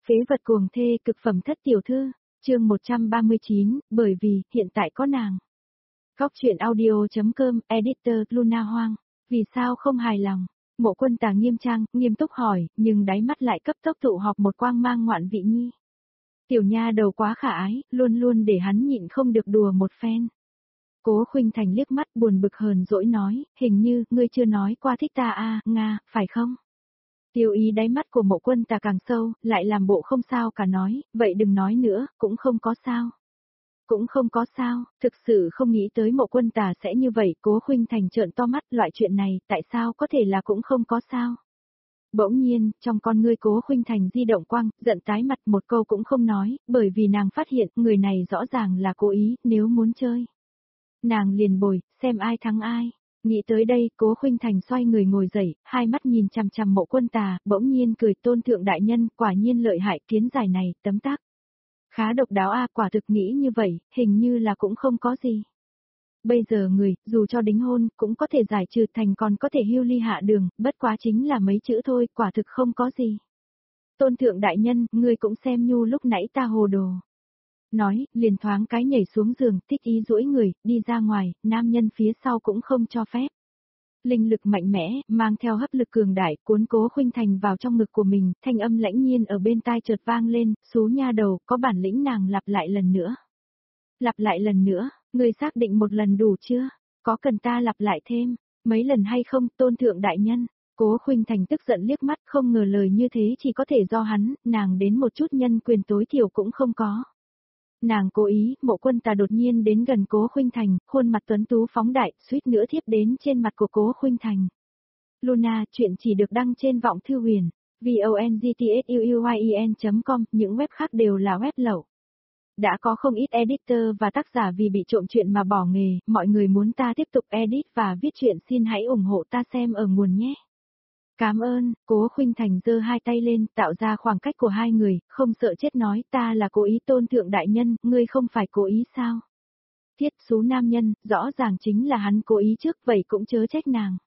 Phế vật cuồng thê cực phẩm thất tiểu thư, chương 139, bởi vì, hiện tại có nàng. Góc truyện audio.com, editor, Luna Hoang, vì sao không hài lòng? Mộ Quân Tà nghiêm trang, nghiêm túc hỏi, nhưng đáy mắt lại cấp tốc tụ họp một quang mang ngoạn vị nhi. Tiểu nha đầu quá khả ái, luôn luôn để hắn nhịn không được đùa một phen. Cố Khuynh Thành liếc mắt buồn bực hờn dỗi nói, hình như, ngươi chưa nói qua thích ta à, Nga, phải không? Tiêu ý đáy mắt của Mộ Quân Tà càng sâu, lại làm bộ không sao cả nói, vậy đừng nói nữa, cũng không có sao. Cũng không có sao, thực sự không nghĩ tới Mộ Quân Tà sẽ như vậy, Cố Khuynh Thành trợn to mắt, loại chuyện này, tại sao có thể là cũng không có sao. Bỗng nhiên, trong con ngươi Cố Khuynh Thành di động quang, giận tái mặt một câu cũng không nói, bởi vì nàng phát hiện, người này rõ ràng là cố ý, nếu muốn chơi. Nàng liền bồi, xem ai thắng ai. Nghĩ tới đây, Cố Khuynh Thành xoay người ngồi dậy, hai mắt nhìn chằm chằm Mộ Quân Tà, bỗng nhiên cười, Tôn thượng đại nhân, quả nhiên lợi hại, kiến giải này, tấm tắc. Khá độc đáo a, quả thực nghĩ như vậy, hình như là cũng không có gì. Bây giờ người, dù cho đính hôn, cũng có thể giải trừ thành còn có thể hưu ly hạ đường, bất quá chính là mấy chữ thôi, quả thực không có gì. Tôn thượng đại nhân, ngươi cũng xem nhu lúc nãy ta hồ đồ. Nói, liền thoáng cái nhảy xuống giường, thích ý duỗi người, đi ra ngoài, nam nhân phía sau cũng không cho phép. Linh lực mạnh mẽ, mang theo hấp lực cường đại, cuốn Cố Khuynh Thành vào trong ngực của mình, thanh âm lãnh nhiên ở bên tai chợt vang lên, xú nha đầu, có bản lĩnh nàng lặp lại lần nữa. Lặp lại lần nữa, ngươi xác định một lần đủ chưa? Có cần ta lặp lại thêm, mấy lần hay không, Tôn thượng đại nhân? Cố Khuynh Thành tức giận liếc mắt, không ngờ lời như thế chỉ có thể do hắn, nàng đến một chút nhân quyền tối thiểu cũng không có. Nàng cố ý, Mộ Quân Tà đột nhiên đến gần Cố Khuynh Thành, khuôn mặt tuấn tú phóng đại, suýt nữa thiếp đến trên mặt của Cố Khuynh Thành. Luna, chuyện chỉ được đăng trên Vọng Thư Huyền, vongtsuuyen.com, những web khác đều là web lậu. Đã có không ít editor và tác giả vì bị trộm chuyện mà bỏ nghề, mọi người muốn ta tiếp tục edit và viết chuyện xin hãy ủng hộ ta xem ở nguồn nhé. Cảm ơn, Cố Khuynh Thành giơ hai tay lên, tạo ra khoảng cách của hai người, không sợ chết nói, ta là cố ý, Tôn thượng đại nhân, ngươi không phải cố ý sao? Thiết xú nam nhân, rõ ràng chính là hắn cố ý trước, vậy cũng chớ trách nàng.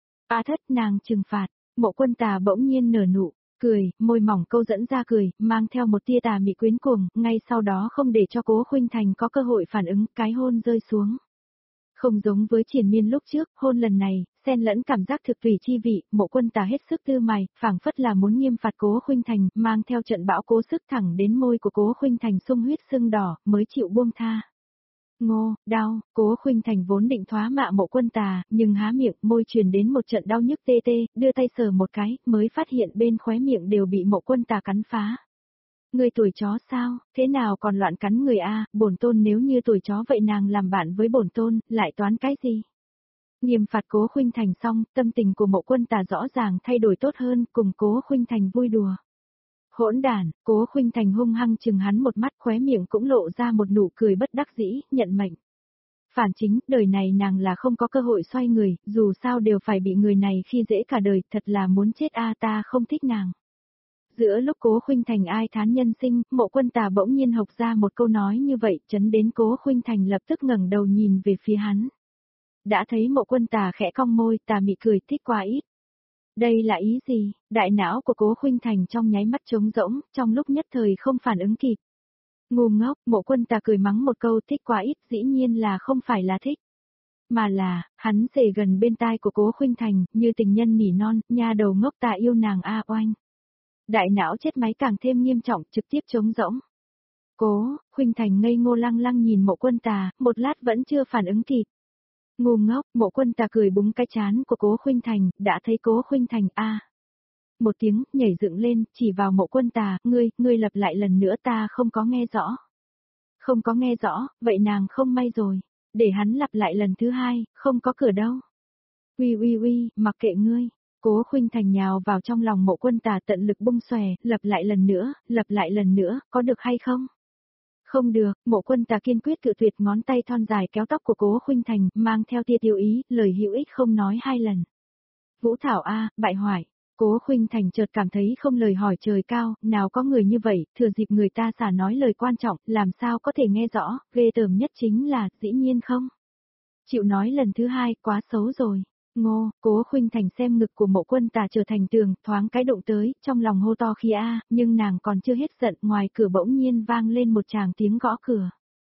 A thất nàng trừng phạt, Mộ Quân Tà bỗng nhiên nở nụ, cười, môi mỏng câu dẫn ra cười, mang theo một tia tà mị quyến cuồng, ngay sau đó không để cho Cố Khuynh Thành có cơ hội phản ứng, cái hôn rơi xuống. Không giống với triền miên lúc trước, hôn lần này, xen lẫn cảm giác thực tùy chi vị, Mộ Quân Tà hết sức tư mài, phảng phất là muốn nghiêm phạt Cố Khuynh Thành, mang theo trận bão cố sức thẳng đến môi của Cố Khuynh Thành sung huyết sưng đỏ, mới chịu buông tha. Ngô, đau, Cố Khuynh Thành vốn định thoá mạ Mộ Quân Tà, nhưng há miệng, môi truyền đến một trận đau nhức tê tê, đưa tay sờ một cái, mới phát hiện bên khóe miệng đều bị Mộ Quân Tà cắn phá. Người tuổi chó sao, thế nào còn loạn cắn người a, bổn tôn nếu như tuổi chó vậy nàng làm bạn với bổn tôn, lại toán cái gì? Nghiêm phạt Cố Khuynh Thành xong, tâm tình của Mộ Quân Tà rõ ràng thay đổi tốt hơn, cùng Cố Khuynh Thành vui đùa. Hỗn đản, Cố Khuynh Thành hung hăng chừng hắn một mắt, khóe miệng cũng lộ ra một nụ cười bất đắc dĩ, nhận mệnh. Phản chính, đời này nàng là không có cơ hội xoay người, dù sao đều phải bị người này khi dễ cả đời, thật là muốn chết a, ta không thích nàng. Giữa lúc Cố Khuynh Thành ai thán nhân sinh, Mộ Quân Tà bỗng nhiên hộc ra một câu nói như vậy, chấn đến Cố Khuynh Thành lập tức ngẩng đầu nhìn về phía hắn. Đã thấy Mộ Quân Tà khẽ cong môi, tà mị cười, thích quá ít. Đây là ý gì? Đại não của Cố Khuynh Thành trong nháy mắt trống rỗng, trong lúc nhất thời không phản ứng kịp. Ngu ngốc, Mộ Quân Tà cười mắng một câu, thích quá ít, dĩ nhiên là không phải là thích. Mà là, hắn rề gần bên tai của Cố Khuynh Thành, như tình nhân nỉ non, nha đầu ngốc, ta yêu nàng a oanh. Đại não chết máy càng thêm nghiêm trọng, trực tiếp trống rỗng. Cố Khuynh Thành ngây ngô lăng lăng nhìn Mộ Quân Tà, một lát vẫn chưa phản ứng kịp. Ngu ngốc, Mộ Quân Tà cười búng cái trán của Cố Khuynh Thành, đã thấy Cố Khuynh Thành a. Một tiếng, nhảy dựng lên, chỉ vào Mộ Quân Tà, ngươi lặp lại lần nữa, ta không có nghe rõ. Không có nghe rõ, vậy nàng không may rồi. Để hắn lặp lại lần thứ hai, không có cửa đâu. Uy, mặc kệ ngươi. Cố Khuynh Thành nhào vào trong lòng Mộ Quân Tà, tận lực bung xòe, lặp lại lần nữa, có được hay không? Không được, Mộ Quân Tà kiên quyết cự tuyệt, ngón tay thon dài kéo tóc của Cố Khuynh Thành, mang theo tia tiêu ý, lời hữu ích không nói hai lần. Vũ Thảo a, bại hoại. Cố Khuynh Thành chợt cảm thấy không lời hỏi trời cao, nào có người như vậy, thừa dịp người ta xả nói lời quan trọng, làm sao có thể nghe rõ, ghê tởm nhất chính là, dĩ nhiên không. Chịu nói lần thứ hai, quá xấu rồi. Ngô, Cố Khuynh Thành xem ngực của Mộ Quân Tà trở thành tường, thoáng cái đụng tới, trong lòng hô to khi a, nhưng nàng còn chưa hết giận, ngoài cửa bỗng nhiên vang lên một tràng tiếng gõ cửa.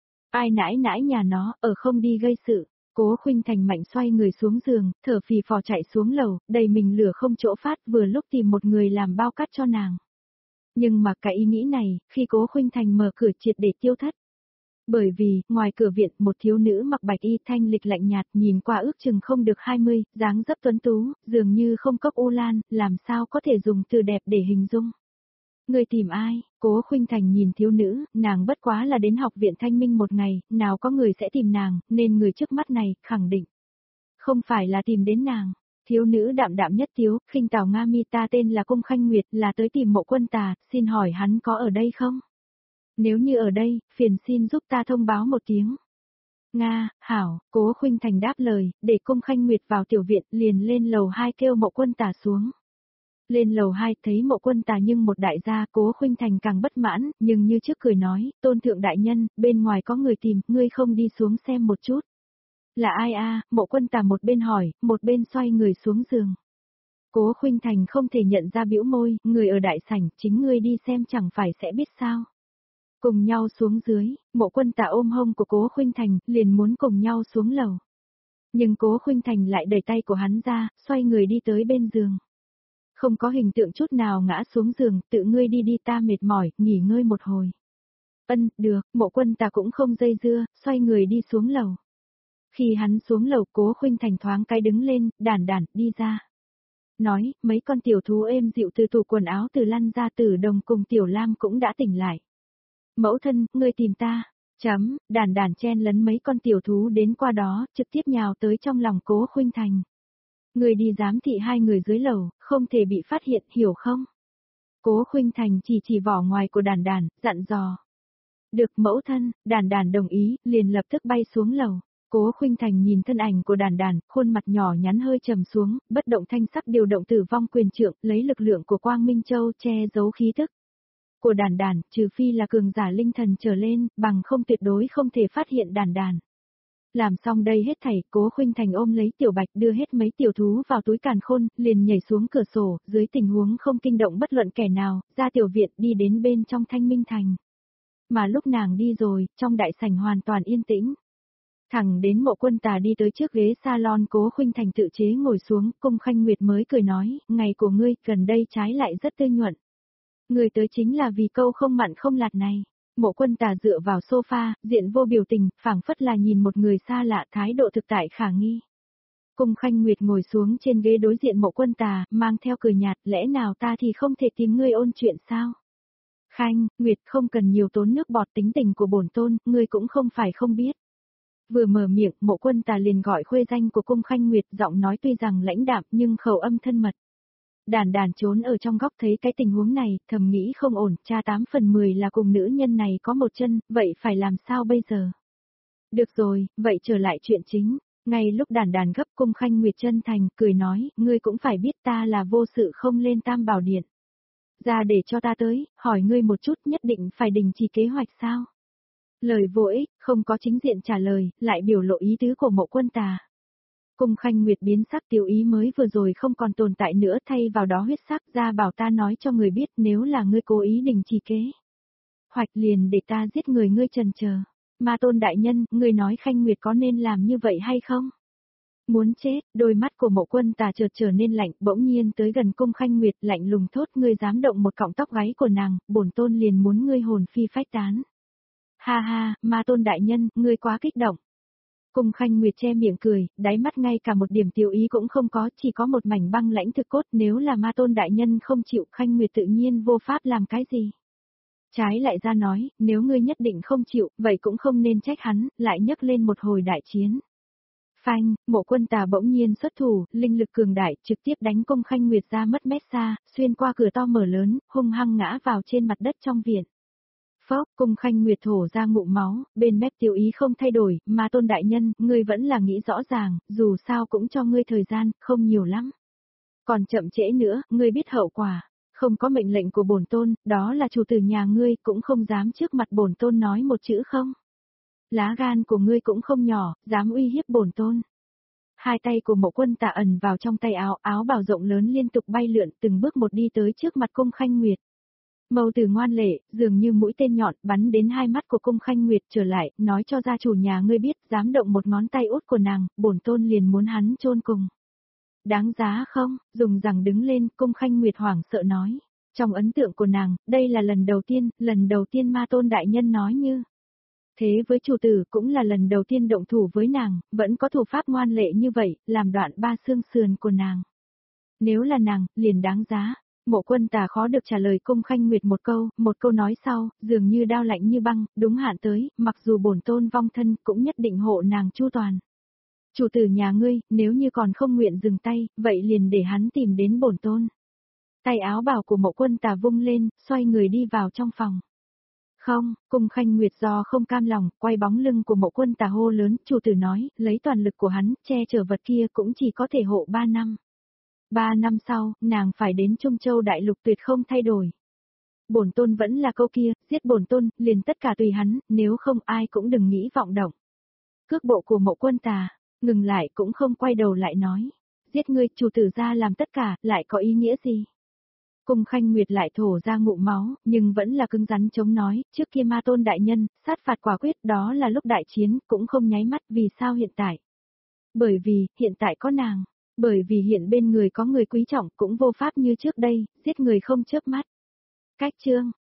Ai nãi nãi nhà nó, ở không đi gây sự. Cố Khuynh Thành mạnh xoay người xuống giường, thở phì phò chạy xuống lầu, đầy mình lửa không chỗ phát, vừa lúc tìm một người làm bao cát cho nàng. Nhưng mà cái ý nghĩ này, khi Cố Khuynh Thành mở cửa triệt để tiêu thất. Bởi vì, ngoài cửa viện, một thiếu nữ mặc bạch y thanh lịch lạnh nhạt, nhìn qua ước chừng không được 20, dáng dấp tuấn tú, dường như không cốc u lan, làm sao có thể dùng từ đẹp để hình dung. Người tìm ai? Cố Khuynh Thành nhìn thiếu nữ, nàng bất quá là đến học viện Thanh Minh một ngày, nào có người sẽ tìm nàng, nên người trước mắt này, khẳng định. Không phải là tìm đến nàng. Thiếu nữ đạm đạm nhất thiếu, khinh tào Nga mi, ta tên là Cung Khanh Nguyệt, là tới tìm Mộ Quân Tà, xin hỏi hắn có ở đây không? Nếu như ở đây, phiền xin giúp ta thông báo một tiếng. Nga, hảo, Cố Khuynh Thành đáp lời, để Cung Khanh Nguyệt vào tiểu viện, liền lên lầu 2 kêu Mộ Quân Tà xuống. Lên lầu 2 thấy Mộ Quân Tà nhưng một đại gia, Cố Khuynh Thành càng bất mãn, nhưng như trước cười nói, tôn thượng đại nhân, bên ngoài có người tìm, ngươi không đi xuống xem một chút. Là ai a? Mộ Quân Tà một bên hỏi, một bên xoay người xuống giường. Cố Khuynh Thành không thể nhận ra bĩu môi, người ở đại sảnh, chính ngươi đi xem chẳng phải sẽ biết sao. Cùng nhau xuống dưới, Mộ Quân Tà ôm hông của Cố Khuynh Thành, liền muốn cùng nhau xuống lầu. Nhưng Cố Khuynh Thành lại đẩy tay của hắn ra, xoay người đi tới bên giường. Không có hình tượng chút nào ngã xuống giường, tự ngươi đi đi, ta mệt mỏi, nghỉ ngơi một hồi. Được, Mộ Quân Tà cũng không dây dưa, xoay người đi xuống lầu. Khi hắn xuống lầu, Cố Khuynh Thành thoáng cái đứng lên, đản đản, đi ra. Nói, mấy con tiểu thú êm dịu từ tủ quần áo từ lăn ra, Tử Đồng cùng Tiểu Lam cũng đã tỉnh lại. Mẫu thân, ngươi tìm ta. Đản đản chen lấn mấy con tiểu thú đến qua đó, trực tiếp nhào tới trong lòng Cố Khuynh Thành. Người đi giám thị hai người dưới lầu, không thể bị phát hiện, hiểu không? Cố Khuynh Thành chỉ vỏ ngoài của đản đản, dặn dò. Được mẫu thân, đản đản đồng ý, liền lập tức bay xuống lầu. Cố Khuynh Thành nhìn thân ảnh của đản đản, khuôn mặt nhỏ nhắn hơi trầm xuống, bất động thanh sắc điều động Tử Vong Quyền Trượng, lấy lực lượng của Quang Minh Châu che giấu khí tức của đản đản, trừ phi là cường giả linh thần trở lên, bằng không tuyệt đối không thể phát hiện đản đản. Làm xong đây hết thảy, Cố Khuynh Thành ôm lấy Tiểu Bạch, đưa hết mấy tiểu thú vào túi càn khôn, liền nhảy xuống cửa sổ, dưới tình huống không kinh động bất luận kẻ nào, ra tiểu viện đi đến bên trong Thanh Minh Thành. Mà lúc nàng đi rồi, trong đại sảnh hoàn toàn yên tĩnh. Thẳng đến Mộ Quân Tà đi tới trước ghế salon, Cố Khuynh Thành tự chế ngồi xuống, Cung Khanh Nguyệt mới cười nói, ngày của ngươi, gần đây trái lại rất tươi nhuận. Người tới chính là vì câu không mặn không lạt này. Mộ Quân Tà dựa vào sofa, diện vô biểu tình, phảng phất là nhìn một người xa lạ, thái độ thực tại khả nghi. Cung Khanh Nguyệt ngồi xuống trên ghế đối diện Mộ Quân Tà, mang theo cười nhạt, lẽ nào ta thì không thể tìm ngươi ôn chuyện sao? Khanh, Nguyệt không cần nhiều tốn nước bọt, tính tình của bổn tôn, ngươi cũng không phải không biết. Vừa mở miệng, Mộ Quân Tà liền gọi khuê danh của Cung Khanh Nguyệt, giọng nói tuy rằng lãnh đạm nhưng khẩu âm thân mật. Đản đản trốn ở trong góc thấy cái tình huống này, thầm nghĩ không ổn, cha 8 phần 10 là cùng nữ nhân này có một chân, vậy phải làm sao bây giờ? Được rồi, vậy trở lại chuyện chính. Ngay lúc đản đản gấp, Cung Khanh Nguyệt chân thành, cười nói, ngươi cũng phải biết ta là vô sự không lên Tam Bảo Điện. Ra để cho ta tới, hỏi ngươi một chút, nhất định phải đình chỉ kế hoạch sao? Lời vô ích, không có chính diện trả lời, lại biểu lộ ý tứ của Mộ Quân Tà. Cung Khanh Nguyệt biến sắc, tiểu ý mới vừa rồi không còn tồn tại nữa, thay vào đó huyết sắc, ra bảo ta nói cho người biết, nếu là ngươi cố ý đình chỉ kế hoạch liền để ta giết người, ngươi trần chờ. Ma Tôn đại nhân, ngươi nói Khanh Nguyệt có nên làm như vậy hay không? Muốn chết, đôi mắt của Mộ Quân Tà chợt trở nên lạnh, bỗng nhiên tới gần Cung Khanh Nguyệt, lạnh lùng thốt, ngươi dám động một cọng tóc gáy của nàng, bổn tôn liền muốn ngươi hồn phi phách tán. Ha ha, Ma Tôn đại nhân, ngươi quá kích động. Cung Khanh Nguyệt che miệng cười, đáy mắt ngay cả một điểm tiêu ý cũng không có, chỉ có một mảnh băng lãnh thực cốt, nếu là Ma Tôn đại nhân không chịu, Khanh Nguyệt tự nhiên vô pháp làm cái gì. Trái lại ra nói, nếu ngươi nhất định không chịu, vậy cũng không nên trách hắn, lại nhấc lên một hồi đại chiến. Phanh, Mộ Quân Tà bỗng nhiên xuất thủ, linh lực cường đại, trực tiếp đánh Cung Khanh Nguyệt ra mất mét xa, xuyên qua cửa to mở lớn, hung hăng ngã vào trên mặt đất trong viện. Phốc, Cung Khanh Nguyệt thổ ra ngụm máu, bên mép tiêu ý không thay đổi, Ma Tôn đại nhân, ngươi vẫn là nghĩ rõ ràng, dù sao cũng cho ngươi thời gian, không nhiều lắm. Còn chậm trễ nữa, ngươi biết hậu quả. Không có mệnh lệnh của bổn tôn, đó là chủ tử nhà ngươi, cũng không dám trước mặt bổn tôn nói một chữ không. Lá gan của ngươi cũng không nhỏ, dám uy hiếp bổn tôn. hai tay của Mộ Quân Tà ẩn vào trong tay áo, áo bào rộng lớn liên tục bay lượn từng bước một đi tới trước mặt Cung Khanh Nguyệt. Mâu từ ngoan lệ, dường như mũi tên nhọn bắn đến hai mắt của Cung Khanh Nguyệt trở lại, nói cho gia chủ nhà ngươi biết, dám động một ngón tay út của nàng, bổn tôn liền muốn hắn chôn cùng. Đáng giá không? Dùng rằng đứng lên, Cung Khanh Nguyệt hoảng sợ nói. Trong ấn tượng của nàng, đây là lần đầu tiên Ma Tôn đại nhân nói như thế với chủ tử, cũng là lần đầu tiên động thủ với nàng, vẫn có thủ pháp ngoan lệ như vậy, làm đoạn ba xương sườn của nàng. Nếu là nàng, liền đáng giá. Mộ Quân Tà khó được trả lời Cung Khanh Nguyệt một câu nói sau, dường như đao lạnh như băng, đúng hạn tới, mặc dù bổn tôn vong thân, cũng nhất định hộ nàng chu toàn. Chủ tử nhà ngươi, nếu như còn không nguyện dừng tay, vậy liền để hắn tìm đến bổn tôn. Tay áo bào của Mộ Quân Tà vung lên, xoay người đi vào trong phòng. Không, Cung Khanh Nguyệt do không cam lòng, quay bóng lưng của Mộ Quân Tà hô lớn, chủ tử nói, lấy toàn lực của hắn, che chở vật kia cũng chỉ có thể hộ 3 năm. 3 năm sau, nàng phải đến Trung Châu Đại Lục tuyệt không thay đổi. Bổn tôn vẫn là câu kia, giết bổn tôn, liền tất cả tùy hắn, nếu không ai cũng đừng nghĩ vọng động. Cước bộ của Mộ Quân Tà, ngừng lại cũng không quay đầu lại nói. Giết ngươi, chủ tử ra làm tất cả, lại có ý nghĩa gì? Cung Khanh Nguyệt lại thổ ra ngụm máu, nhưng vẫn là cứng rắn chống nói, trước kia Ma Tôn đại nhân, sát phạt quả quyết, đó là lúc đại chiến, cũng không nháy mắt, vì sao hiện tại? Bởi vì, hiện tại có nàng. Bởi vì hiện bên người có người quý trọng, cũng vô pháp như trước đây, giết người không chớp mắt. Cách chương